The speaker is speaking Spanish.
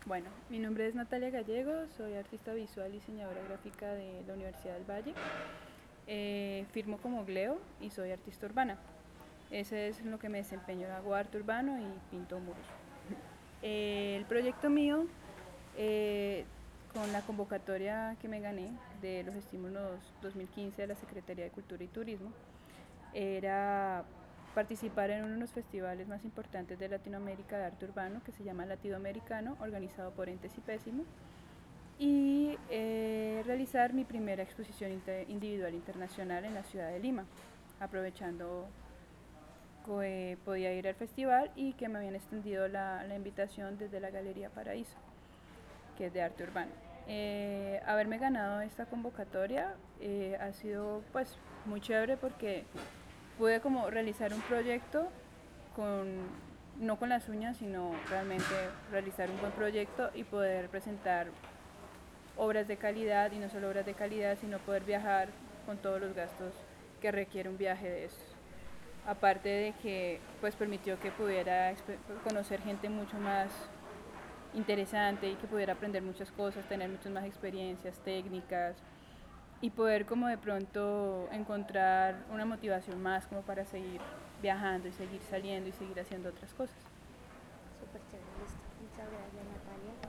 Bueno, mi nombre es Natalia Gallego, soy artista visual y diseñadora gráfica de la Universidad del Valle. Firmo como Gleo y soy artista urbana. Ese es en lo que me desempeño, hago arte urbano y pinto muros. El proyecto mío, eh, con la convocatoria que me gané de los estímulos 2015 de la Secretaría de Cultura y Turismo, era participar en uno de los festivales más importantes de Latinoamérica de arte urbano, que se llama Latinoamericano, organizado por Entes y Pésimo, y realizar mi primera exposición individual internacional en la ciudad de Lima, aprovechando que podía ir al festival y que me habían extendido la invitación desde la Galería Paraíso, que es de arte urbano. Haberme ganado esta convocatoria ha sido pues muy chévere porque pude como realizar un proyecto con, no con las uñas, sino realmente realizar un buen proyecto y poder presentar obras de calidad, y no solo obras de calidad, sino poder viajar con todos los gastos que requiere un viaje de estos. Aparte de que pues permitió que pudiera conocer gente mucho más interesante y que pudiera aprender muchas cosas, tener muchas más experiencias técnicas y poder como de pronto encontrar una motivación más como para seguir viajando y seguir saliendo y seguir haciendo otras cosas.